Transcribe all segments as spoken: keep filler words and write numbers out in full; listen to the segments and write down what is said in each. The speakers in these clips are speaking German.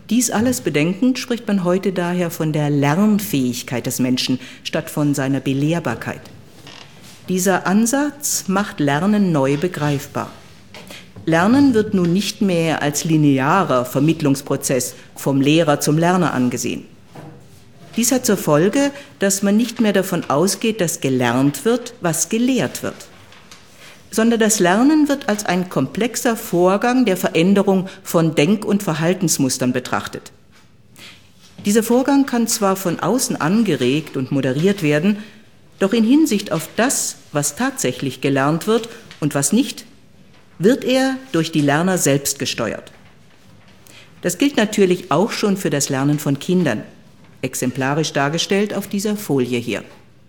Dies alles bedenkend spricht man heute daher von der Lernfähigkeit des Menschen statt von seiner Belehrbarkeit. Dieser Ansatz macht Lernen neu begreifbar. Lernen wird nun nicht mehr als linearer Vermittlungsprozess vom Lehrer zum Lerner angesehen. Dies hat zur Folge, dass man nicht mehr davon ausgeht, dass gelernt wird, was gelehrt wird, sondern das Lernen wird als ein komplexer Vorgang der Veränderung von Denk- und Verhaltensmustern betrachtet. Dieser Vorgang kann zwar von außen angeregt und moderiert werden, doch in Hinsicht auf das, was tatsächlich gelernt wird und was nicht, wird er durch die Lerner selbst gesteuert. Das gilt natürlich auch schon für das Lernen von Kindern, exemplarisch dargestellt auf dieser Folie hier.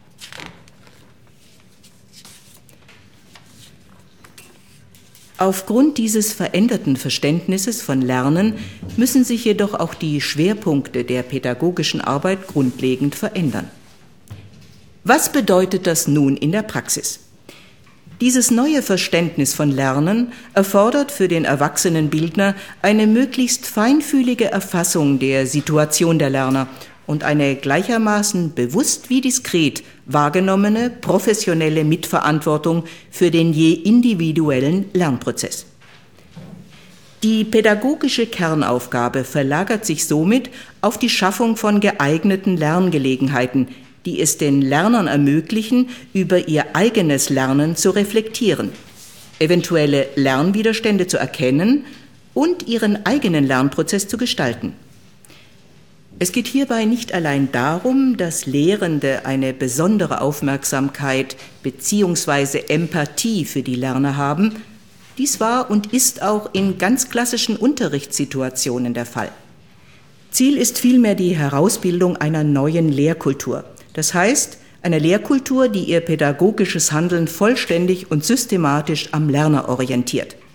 Aufgrund dieses veränderten Verständnisses von Lernen müssen sich jedoch auch die Schwerpunkte der pädagogischen Arbeit grundlegend verändern. Was bedeutet das nun in der Praxis? Dieses neue Verständnis von Lernen erfordert für den erwachsenen Bildner eine möglichst feinfühlige Erfassung der Situation der Lerner und eine gleichermaßen bewusst wie diskret wahrgenommene professionelle Mitverantwortung für den je individuellen Lernprozess. Die pädagogische Kernaufgabe verlagert sich somit auf die Schaffung von geeigneten Lerngelegenheiten, die es den Lernern ermöglichen, über ihr eigenes Lernen zu reflektieren, eventuelle Lernwiderstände zu erkennen und ihren eigenen Lernprozess zu gestalten. Es geht hierbei nicht allein darum, dass Lehrende eine besondere Aufmerksamkeit bzw. Empathie für die Lerner haben. Dies war und ist auch in ganz klassischen Unterrichtssituationen der Fall. Ziel ist vielmehr die Herausbildung einer neuen Lehrkultur. Das heißt, einer Lehrkultur, die ihr pädagogisches Handeln vollständig und systematisch am Lerner orientiert.